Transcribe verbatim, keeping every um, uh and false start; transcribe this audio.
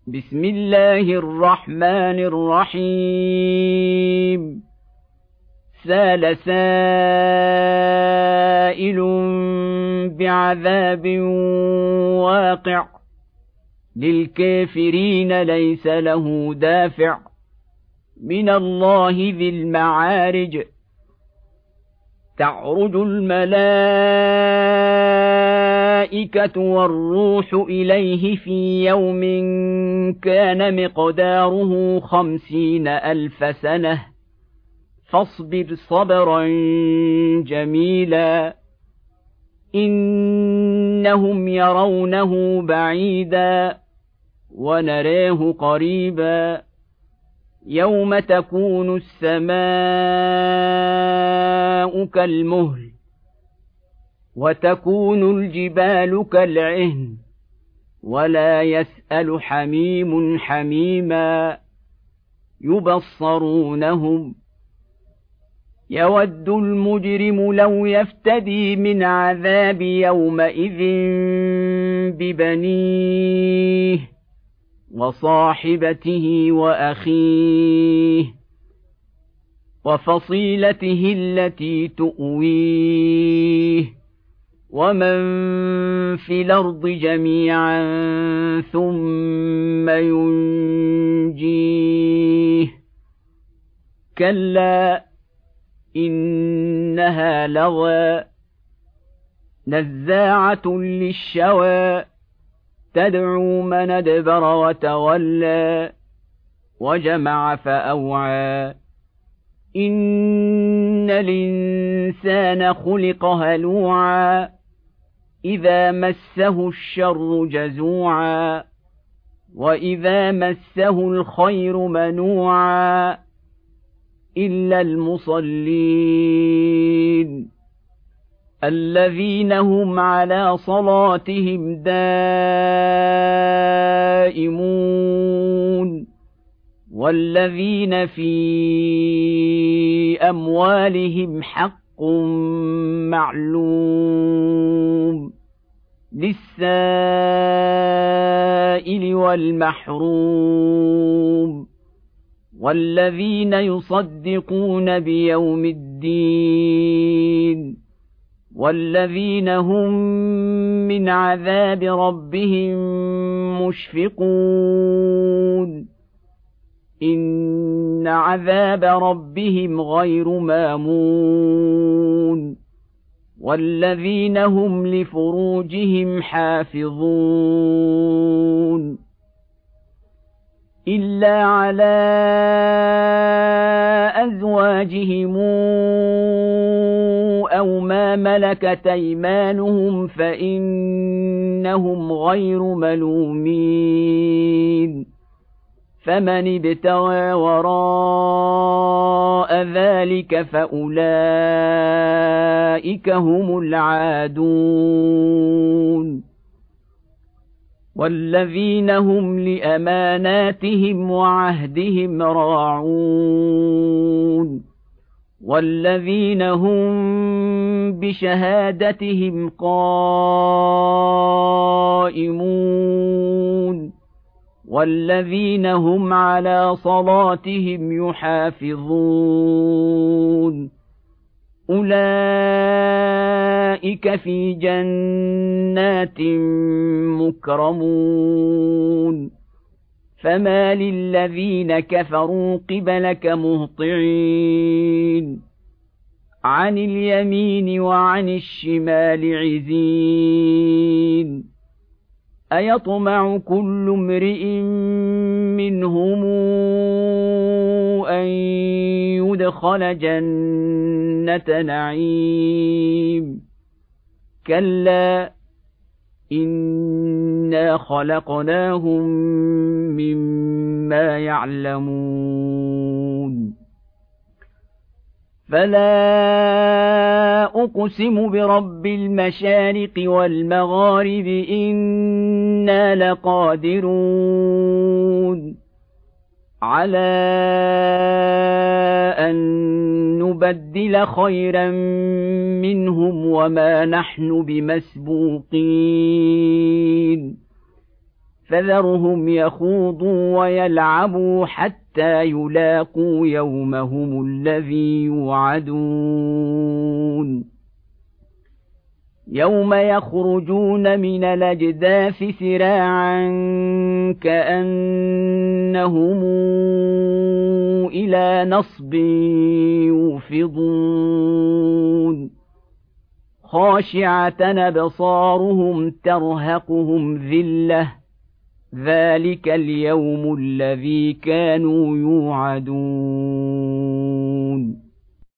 بسم الله الرحمن الرحيم سال سائل بعذاب واقع للكافرين ليس له دافع من الله ذي المعارج تعرج الملائكة والروح إليه في يوم كان مقداره خمسين ألف سنة فاصبر صبرا جميلا إنهم يرونه بعيدا ونراه قريبا يوم تكون السماء كالمهل وتكون الجبال كالعهن ولا يسأل حميم حميما يبصرونهم يود المجرم لو يفتدي من عذاب يومئذ ببنيه وصاحبته وأخيه وفصيلته التي تؤويه ومن في الأرض جميعا ثم ينجيه كلا إنها لظى نزاعة للشوى تدعو من أدبر وتولى وجمع فأوعى إن الإنسان خلق هلوعا إذا مسه الشر جزوعا وإذا مسه الخير منوعا إلا المصلين الذين هم على صلاتهم دائمون والذين في أموالهم حق معلوم للسائل والمحروم والذين يصدقون بيوم الدين والذين هم من عذاب ربهم مشفقون إن عذاب ربهم غير مامون والذين هم لفروجهم حافظون إلا على أزواجهم أو ما ملكت أيمانهم فإنهم غير ملومين فمن ابتغى وراء ذلك فأولئك هم العادون والذين هم لأماناتهم وعهدهم راعون والذين هم بشهادتهم قائمون والذين هم على صلاتهم يحافظون أولئك في جنات مكرمون فما للذين كفروا قبلك مهطعين عن اليمين وعن الشمال عزين أيطمع كل امرئ منهم أن يدخل جنة نعيم كلا إنا خلقناهم مما يعلمون فلا أقسم برب المشارق والمغارب إنا لقادرون على أن نبدل خيرا منهم وما نحن بمسبوقين فذرهم يخوضوا ويلعبوا حتى يلاقوا يومهم الذي يوعدون يوم يخرجون من الأجداث سراعا كأنهم إلى نصب يوفضون خاشعة أبصارهم ترهقهم ذلة ذلك اليوم الذي كانوا يوعدون